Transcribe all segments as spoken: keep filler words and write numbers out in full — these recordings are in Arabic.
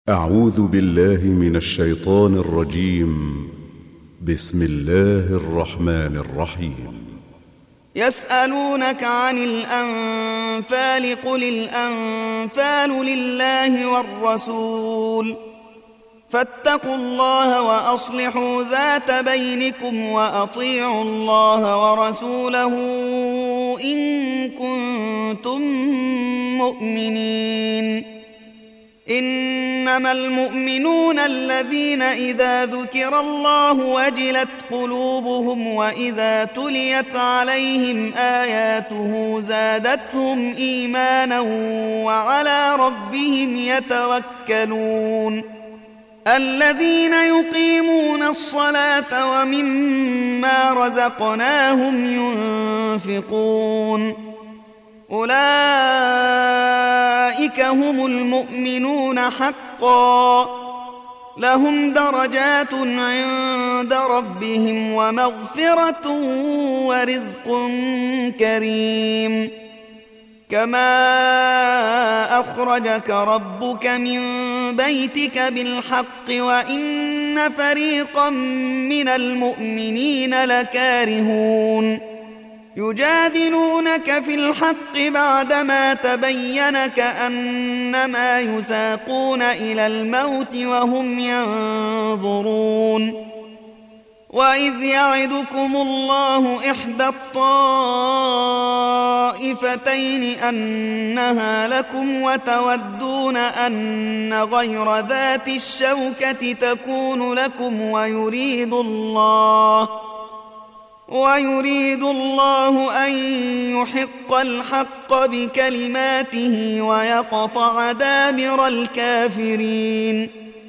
أعوذ بالله من الشيطان الرجيم. بسم الله الرحمن الرحيم. يسألونك عن الأنفال قل الأنفال لله والرسول فاتقوا الله وأصلحوا ذات بينكم وأطيعوا الله ورسوله إن كنتم مؤمنين. إنما المؤمنون الذين إذا ذكر الله وجلت قلوبهم وإذا تليت عليهم آياته زادتهم إيمانا وعلى ربهم يتوكلون. الذين يقيمون الصلاة ومما رزقناهم ينفقون أولئك هم المؤمنون حقا لهم درجات عند ربهم ومغفرة ورزق كريم. كما أخرجك ربك من بيتك بالحق وإن فريقا من المؤمنين لكارهون يجادلونك في الحق بعدما تبين كأنما يساقون إلى الموت وهم ينظرون. وإذ يعدكم الله إحدى الطائفتين أنها لكم وتودون أن غير ذات الشوكة تكون لكم ويريد الله ويريد الله أن يحق الحق بكلماته ويقطع دابر الكافرين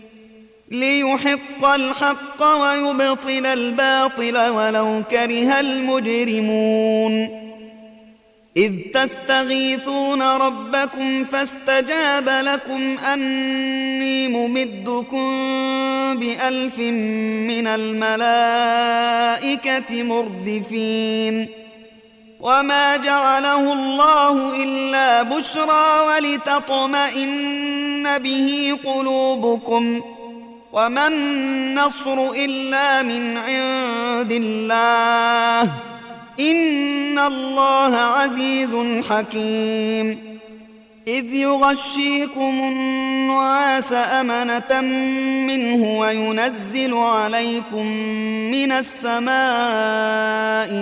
ليحق الحق ويبطل الباطل ولو كره المجرمون. إذ تستغيثون ربكم فاستجاب لكم أني ممدكم بألف من الملائكة مردفين. وما جعله الله إلا بشرى ولتطمئن به قلوبكم وما النصر إلا من عند الله إن الله عزيز حكيم. إذ يغشيكم النعاس أمنة منه وينزل عليكم من السماء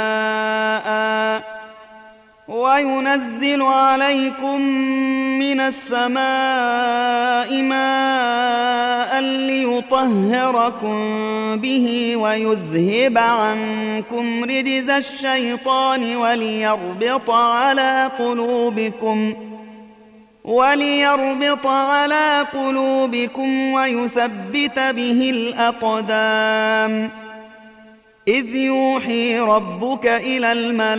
ماء وينزل عليكم من السماء ماء ليطهركم به ويذهب عنكم رجز الشيطان وليربط على قلوبكم وليربط على قلوبكم ويثبت به الأقدام. إذ يوحي ربك إلى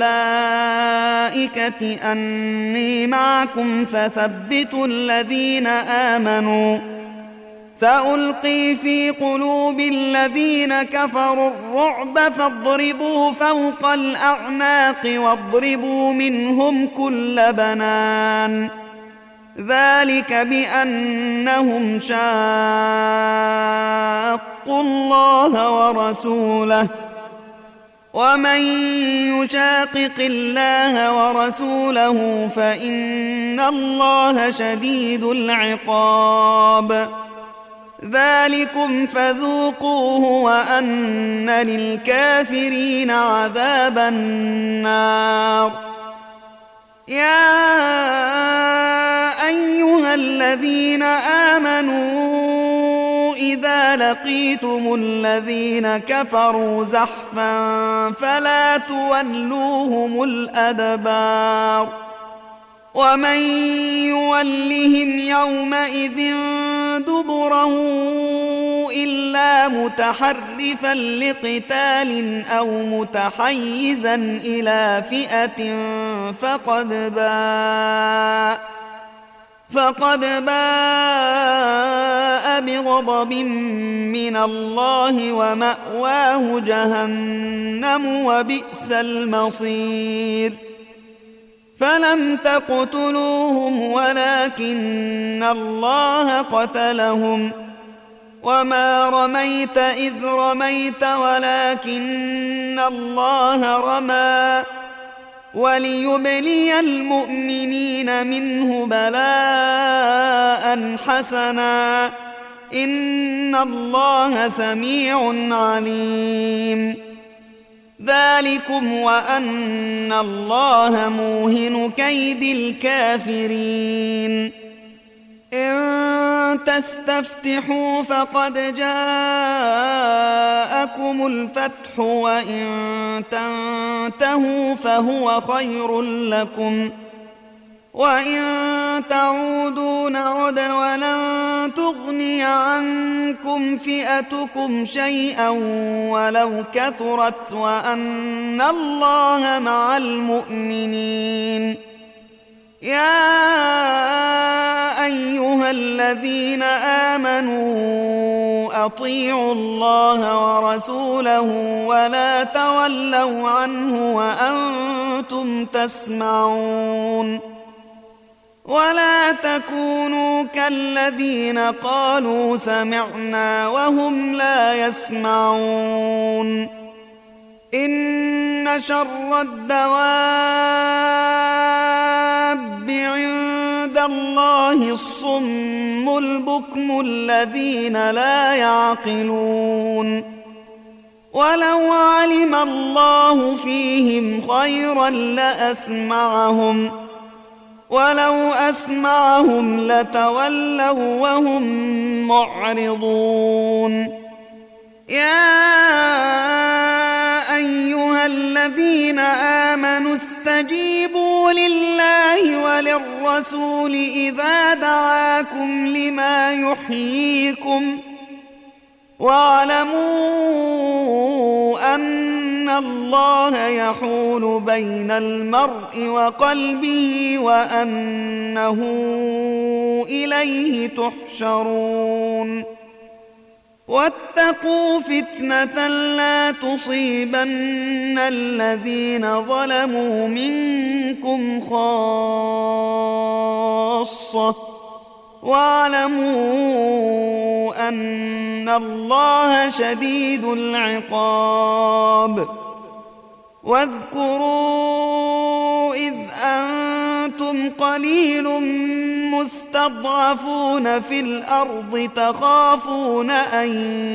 الملائكة أني معكم فثبتوا الذين آمنوا سألقي في قلوب الذين كفروا الرعب فاضربوا فوق الأعناق واضربوا منهم كل بنان. ذلك بأنهم شاقوا الله ورسوله ومن يشاقق الله ورسوله فإن الله شديد العقاب. ذلكم فذوقوه وأن للكافرين عذاب النار. يا أيها الذين آمنوا إذا لقيتم الذين كفروا زحفا فلا تولوهم الأدبار. ومن يولهم يومئذ دبره إلا متحرفا لقتال أو متحيزا إلى فئة فقد باء فقد باء بغضب من الله ومأواه جهنم وبئس المصير. فلم تقتلوهم ولكن الله قتلهم وما رميت إذ رميت ولكن الله رمى وليبلي المؤمنين منه بلاء حسنا إن الله سميع عليم. ذلكم وأن الله موهن كيد الكافرين. إن تستفتحوا فقد جاءكم الفتح وإن تنتهوا فهو خير لكم وإن تعودوا نعد ولن تغني عنكم فئتكم شيئا ولو كثرت وأن الله مع المؤمنين. يا أيها الذين آمنوا أطيعوا الله ورسوله ولا تولوا عنه وأنتم تسمعون ولا تكونوا كالذين قالوا سمعنا وهم لا يسمعون. إن شر الدواب عند الله الصم البكم الذين لا يعقلون. ولو علم الله فيهم خيرا لأسمعهم ولو أسمعهم لتولوا وهم معرضون. يا أيها الذين آمنوا استجيبوا لله وللرسول إذا دعاكم لما يحييكم واعلموا أن الله يحول بين المرء وقلبه وأنه إليه تحشرون. واتقوا فتنة لا تصيبن الذين ظلموا منكم خاصة واعلموا أن الله شديد العقاب. واذكروا إذ أنتم قليل مستضعفون في الأرض تخافون أن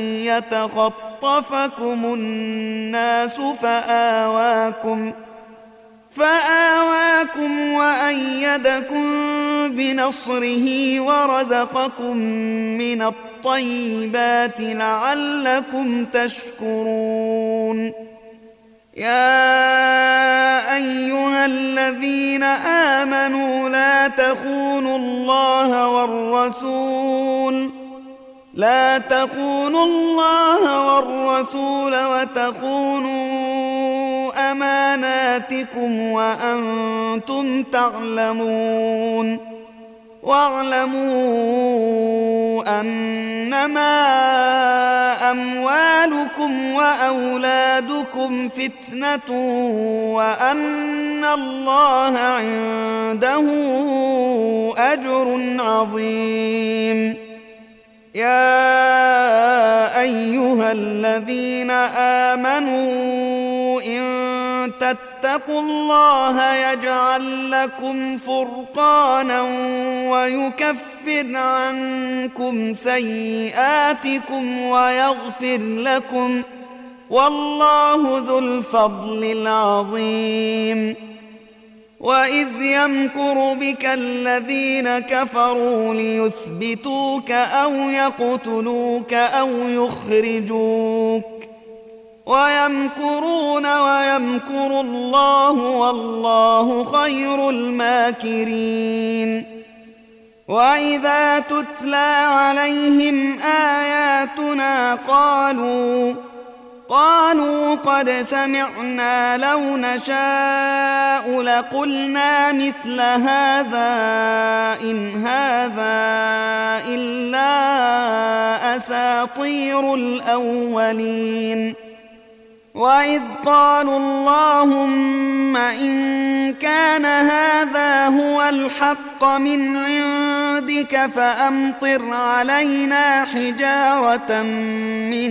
يتخطفكم الناس فآواكم فآواكم وأيدكم بنصره ورزقكم من الطيبات لعلكم تشكرون. يا أيها الذين آمنوا لا تخونوا الله والرسول لا تخونوا الله والرسول وتخونوا أماناتكم وأنتم تعلمون. واعلموا أنما أموالكم وأولادكم فتنة وأن الله عنده أجر عظيم. يا أيها الذين آمنوا إن تتقوا الله يجعل لكم فرقانا ويكفر عنكم سيئاتكم ويغفر لكم والله ذو الفضل العظيم. وإذ يمكر بك الذين كفروا ليثبتوك أو يقتلوك أو يخرجوك ويمكرون ويمكر الله والله خير الماكرين. وإذا تتلى عليهم آياتنا قالوا قالوا قد سمعنا لو نشاء لقلنا مثل هذا إن هذا إلا أساطير الأولين. وإذ قالوا اللهم إن كان هذا هو الحق من عندك فأمطر علينا حجارة من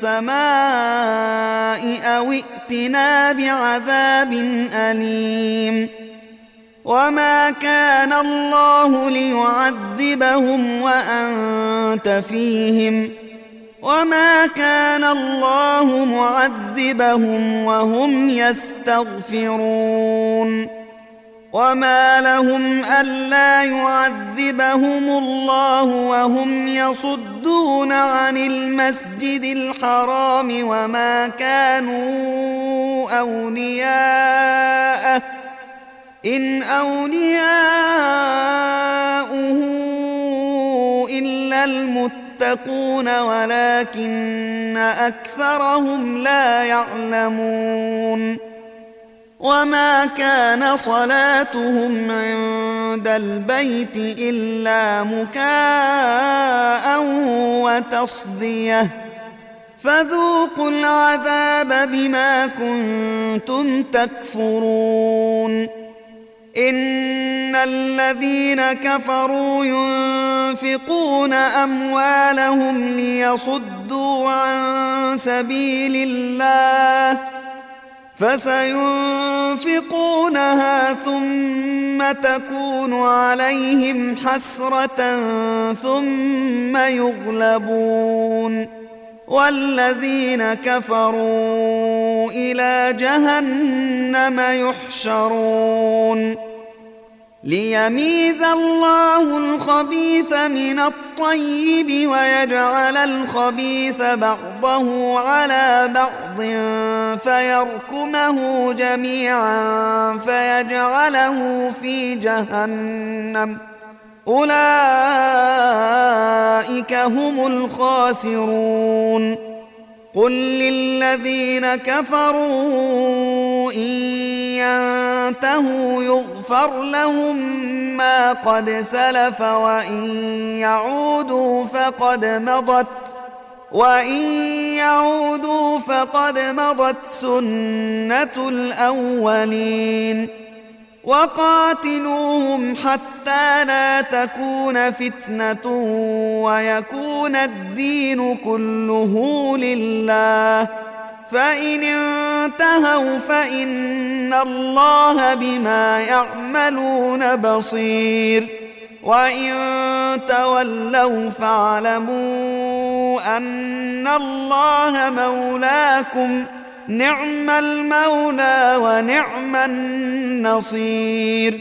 السماء أو ائتنا بعذاب أليم وما كان الله ليعذبهم وأنت فيهم وما كان الله معذبهم وهم يستغفرون وما لهم ألا يعذبهم الله وهم يصدون عن المسجد الحرام وما كانوا أولياءه إن أولياؤه إلا المتقون ولكن أكثرهم لا يعلمون وما كان صلاتهم عند البيت إلا مكاء وتصدية فذوقوا العذاب بما كنتم تكفرون إن الذين كفروا ينفقون أموالهم ليصدوا عن سبيل الله فسينفقونها ثم تكون عليهم حسرة ثم يغلبون والذين كفروا إلى جهنم يحشرون ليميز الله الخبيث من الطيب ويجعل الخبيث بعضه على بعض فيركمه جميعا فيجعله في جهنم أولئك هم الخاسرون قل للذين كفروا إن ينتهوا يغفر لهم ما قد سلف وإن يعودوا فقد مضت وإن يعودوا فقد مضت سنة الأولين وقاتلوهم حتى لا تكون فتنة ويكون الدين كله لله فإن انتهوا فإن الله بما يعملون بصير وإن تولوا فاعلموا أن الله مولاكم نعم المولى ونعم النصير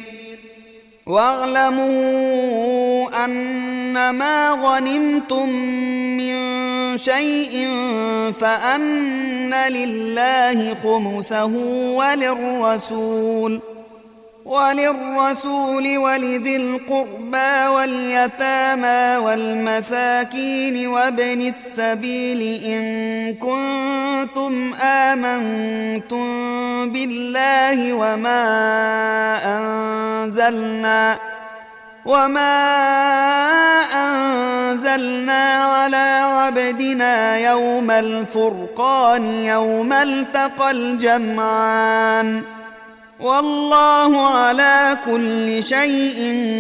واعلموا أنما غنمتم من شيء فأن لله خمسه وللرسول وللرسول ولذي القربى واليتامى والمساكين وابن السبيل إن كنتم آمنتم بالله وما أنزلنا وما أنزلنا على عبدنا يوم الفرقان يوم التقى الجمعان والله على كل شيء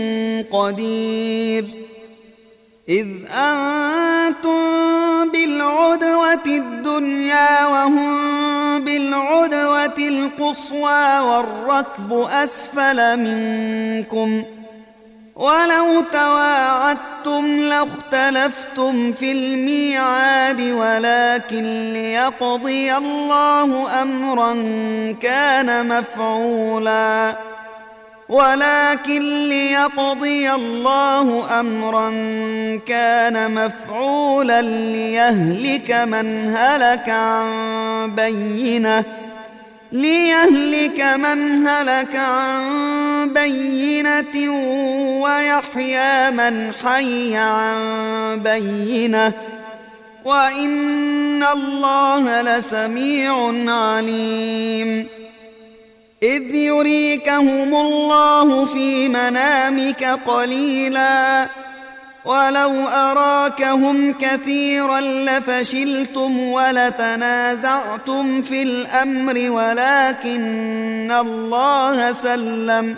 قدير إذ أنتم بالعدوة الدنيا وهم بالعدوة القصوى والركب أسفل منكم ولو تواعدتم لاختلفتم في الميعاد ولكن ليقضي الله أمرا كان مفعولا ولكن ليقضي الله أمرا كان مفعولا ليهلك من هلك عن بينه ليهلك من هلك عن بينة ويحيى من حي عن بينة وإن الله لسميع عليم إذ يريكهم الله في منامك قليلا ولو أراكهم كثيرا لفشلتم ولتنازعتم في الأمر ولكن الله سلم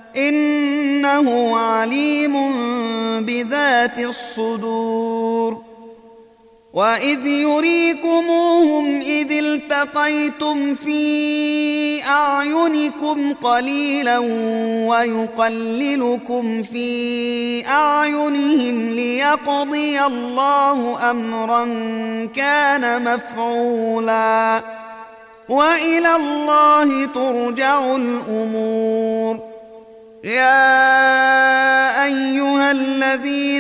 إنه عليم بذات الصدور وإذ يريكموهم إذ التقيتم في أعينكم قليلا ويقللكم في أعينهم ليقضي الله أمرا كان مفعولا وإلى الله ترجع الأمور. يا أيها الذين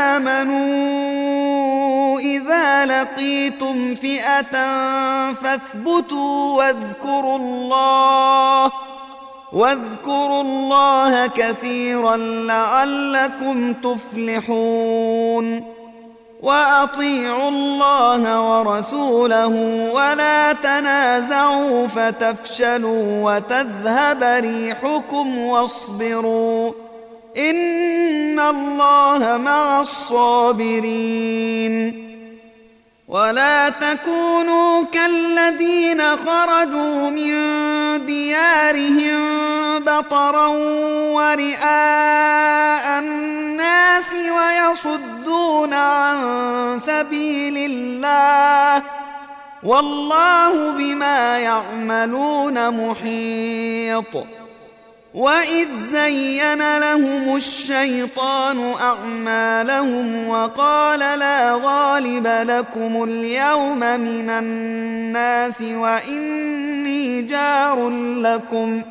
آمنوا إذا لقيتم فئة فاثبتوا واذكروا الله واذكروا الله كثيرا لعلكم تفلحون. وأطيعوا الله ورسوله ولا تنازعوا فتفشلوا وتذهب ريحكم واصبروا إن الله مع الصابرين. ولا تكونوا كالذين خرجوا من ديارهم بطرا ورئاء الناس ويصدون عن سبيل الله والله بما يعملون محيط. وإذ زين لهم الشيطان أعمالهم وقال لا غالب لكم اليوم من الناس وإني جار لكم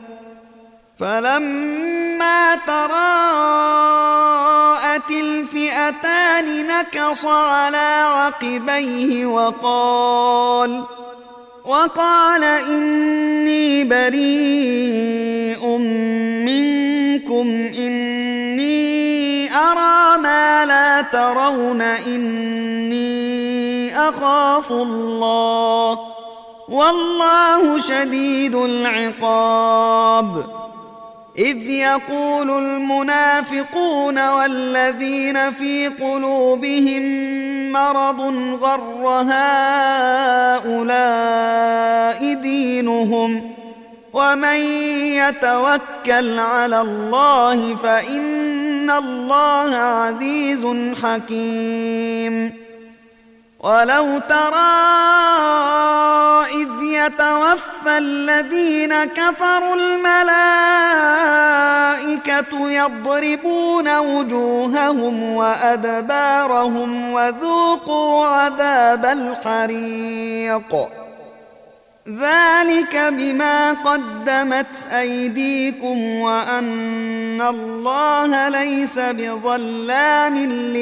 فلما تراءت الفئتان نكص على عقبيه وقال وقال إني بريء منكم إني أرى ما لا ترون إني أخاف الله والله شديد العقاب. إذ يقول المنافقون والذين في قلوبهم مرض غر هؤلاء دينهم ومن يتوكل على الله فإن الله عزيز حكيم. ولو ترى إذ يتوفى الذين كفروا الملائكة يضربون وجوههم وأدبارهم وذوقوا عذاب الحريق ذلك بما قدمت أيديكم وأن الله ليس بظلام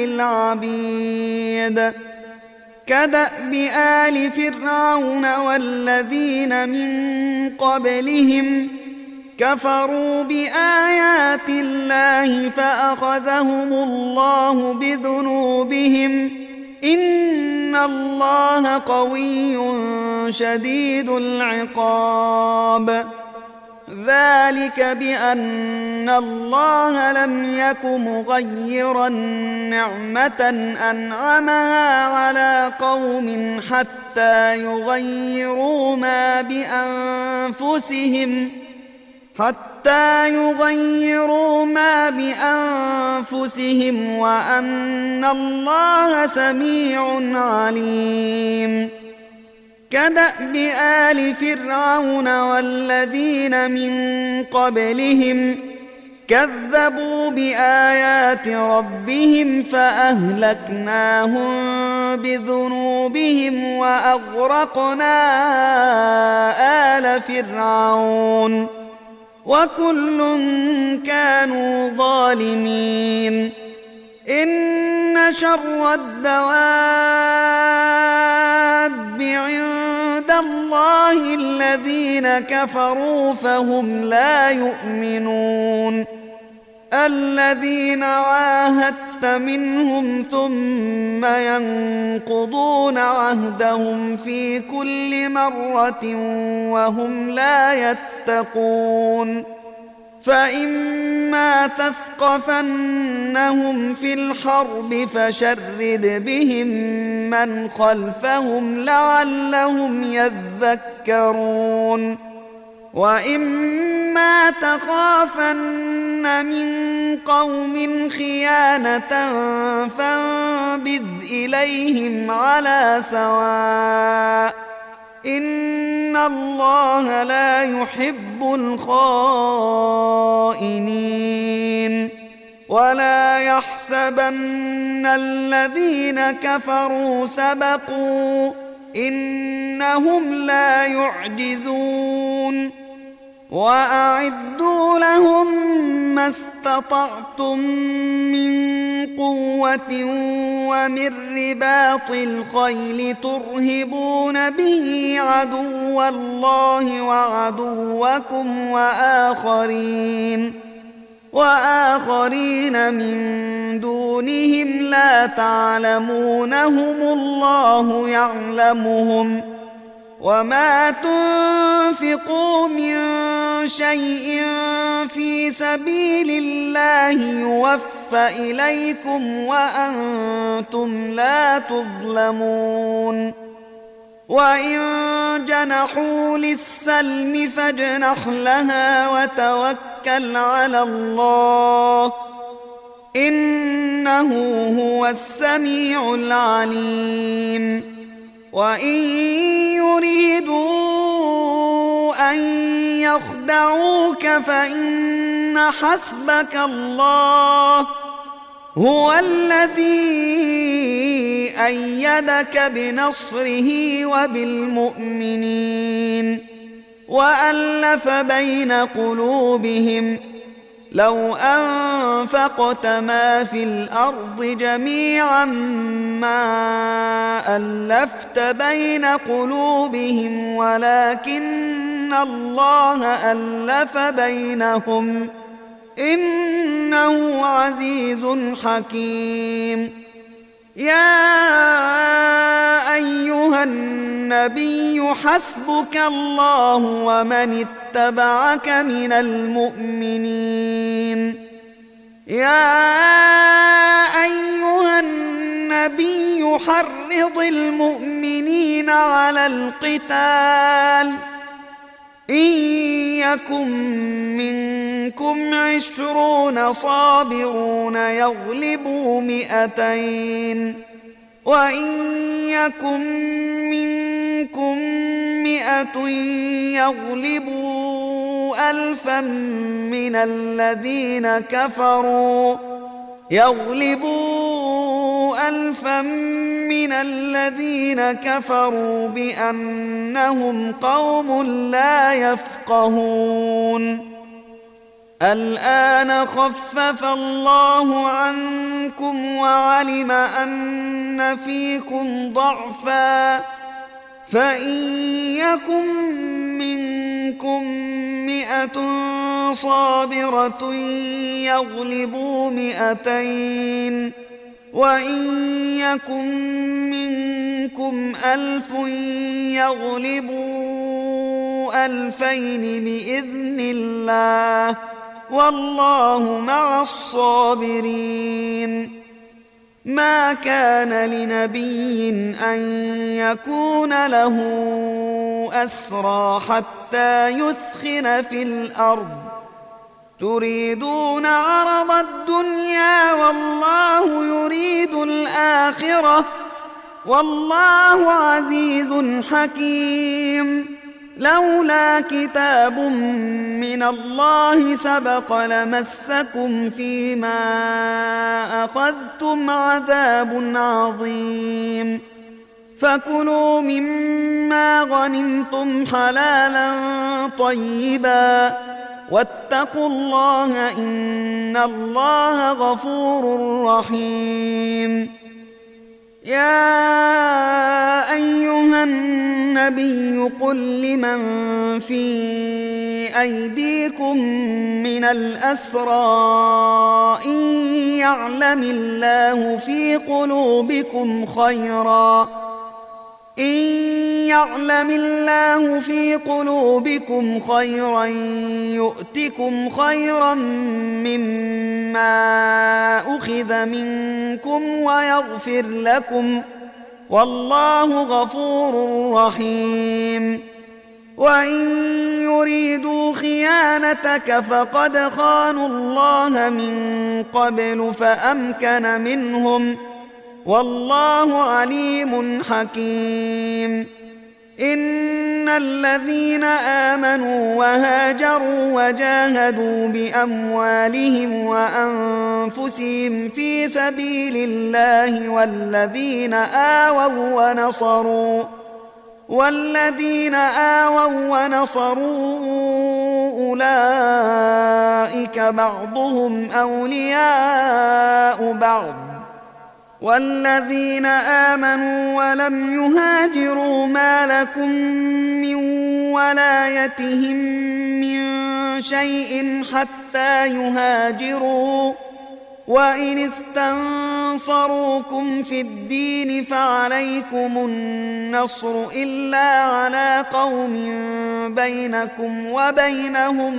للعبيد. كدأب آل فرعون والذين من قبلهم كفروا بآيات الله فأخذهم الله بذنوبهم إن الله قوي شديد العقاب. ذلك بأن الله لم يك مغيرا نعمة أنعمها على قوم حتى يغيروا ما بأنفسهم حتى يغيروا ما بأنفسهم وأن الله سميع عليم. كدأب آل فرعون والذين من قبلهم كذبوا بآيات ربهم فأهلكناهم بذنوبهم وأغرقنا آل فرعون وكل كانوا ظالمين. إن شر الدواب عند الله الذين كفروا فهم لا يؤمنون. الذين عاهدت منهم ثم ينقضون عهدهم في كل مرة وهم لا يتقون. فإما تثقفنهم في الحرب فشرد بهم من خلفهم لعلهم يذكرون وإما تخافن من قوم خيانة فانبذ إليهم على سواء إن الله لا يحب الخائنين ولا يحسبن الذين كفروا سبقوا إنهم لا يعجزون وأعدوا لهم ما استطعتم من قوة ومن رباط الخيل ترهبون به عدو الله وعدوكم وآخرين وآخرين من دونهم لا تعلمونهم الله يعلمهم وما تنفقوا من شيء في سبيل الله يوفى إليكم وأنتم لا تظلمون وإن جنحوا للسلم فاجنح لها وتوكل على الله إنه هو السميع العليم وإن يريدوا أن يخدعوك فإن حسبك الله هو الذي أيدك بنصره وبالمؤمنين وألف بين قلوبهم لو أنفقت ما في الأرض جميعا ما ألفت بين قلوبهم ولكن الله ألف بينهم إنه عزيز حكيم يا أيها النبي حسبك الله ومن اتبعك من المؤمنين يا أيها النبي حرض المؤمنين على القتال إن يكن منكم عشرون صابرون يغلبوا مئتين وإن يكن منكم مئة يغلبوا ألفا من الذين كفروا يغلبوا ألفا من الذين كفروا بأنهم قوم لا يفقهون الآن خفف الله عنكم وعلم أن فيكم ضعفا فإن يكن منكم مئة صابرة يغلبوا مئتين وإن يكن منكم ألف يغلبوا ألفين بإذن الله والله مع الصابرين ما كان لنبي أن يكون له أسرى حتى يثخن في الأرض تريدون عرض الدنيا والله يريد الآخرة والله عزيز حكيم لولا كتاب من الله سبق لمسكم فيما أخذتم عذاب عظيم فكلوا مما غنمتم حلالا طيبا واتقوا الله إن الله غفور رحيم يا أيها النبي قل لمن في أيديكم من الأسرى إن يعلم الله في قلوبكم خيرا إن يعلم الله في قلوبكم خيرا يؤتكم خيرا مما أخذ منكم ويغفر لكم والله غفور رحيم وإن يريدوا خيانتك فقد خانوا الله من قبل فأمكن منهم والله عليم حكيم إن الذين آمنوا وهاجروا وجاهدوا بأموالهم وأنفسهم في سبيل الله والذين آووا ونصروا والذين آووا ونصروا أولئك بعضهم أولياء بعض والذين آمنوا ولم يهاجروا ما لكم من ولايتهم من شيء حتى يهاجروا وإن استنصروكم في الدين فعليكم النصر إلا على قوم بينكم وبينهم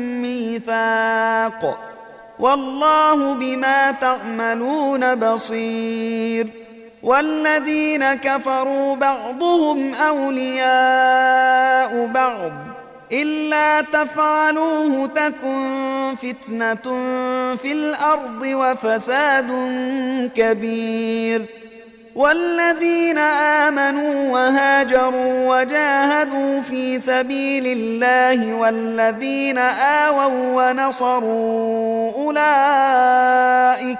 ميثاق والله بما تعملون بصير والذين كفروا بعضهم أولياء بعض إلا تفعلوه تكن فتنة في الأرض وفساد كبير والذين آمنوا وهاجروا وجاهدوا في سبيل الله والذين آووا ونصروا أولئك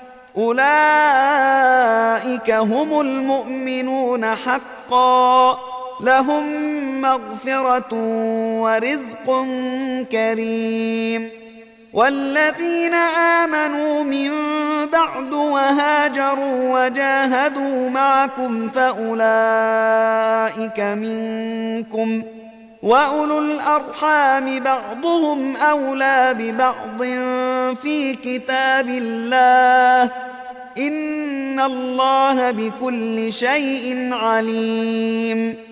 أولئك هم المؤمنون حقا لهم مغفرة ورزق كريم والذين آمنوا من بعد وهاجروا وجاهدوا معكم فأولئك منكم وأولو الأرحام بعضهم أولى ببعض في كتاب الله إن الله بكل شيء عليم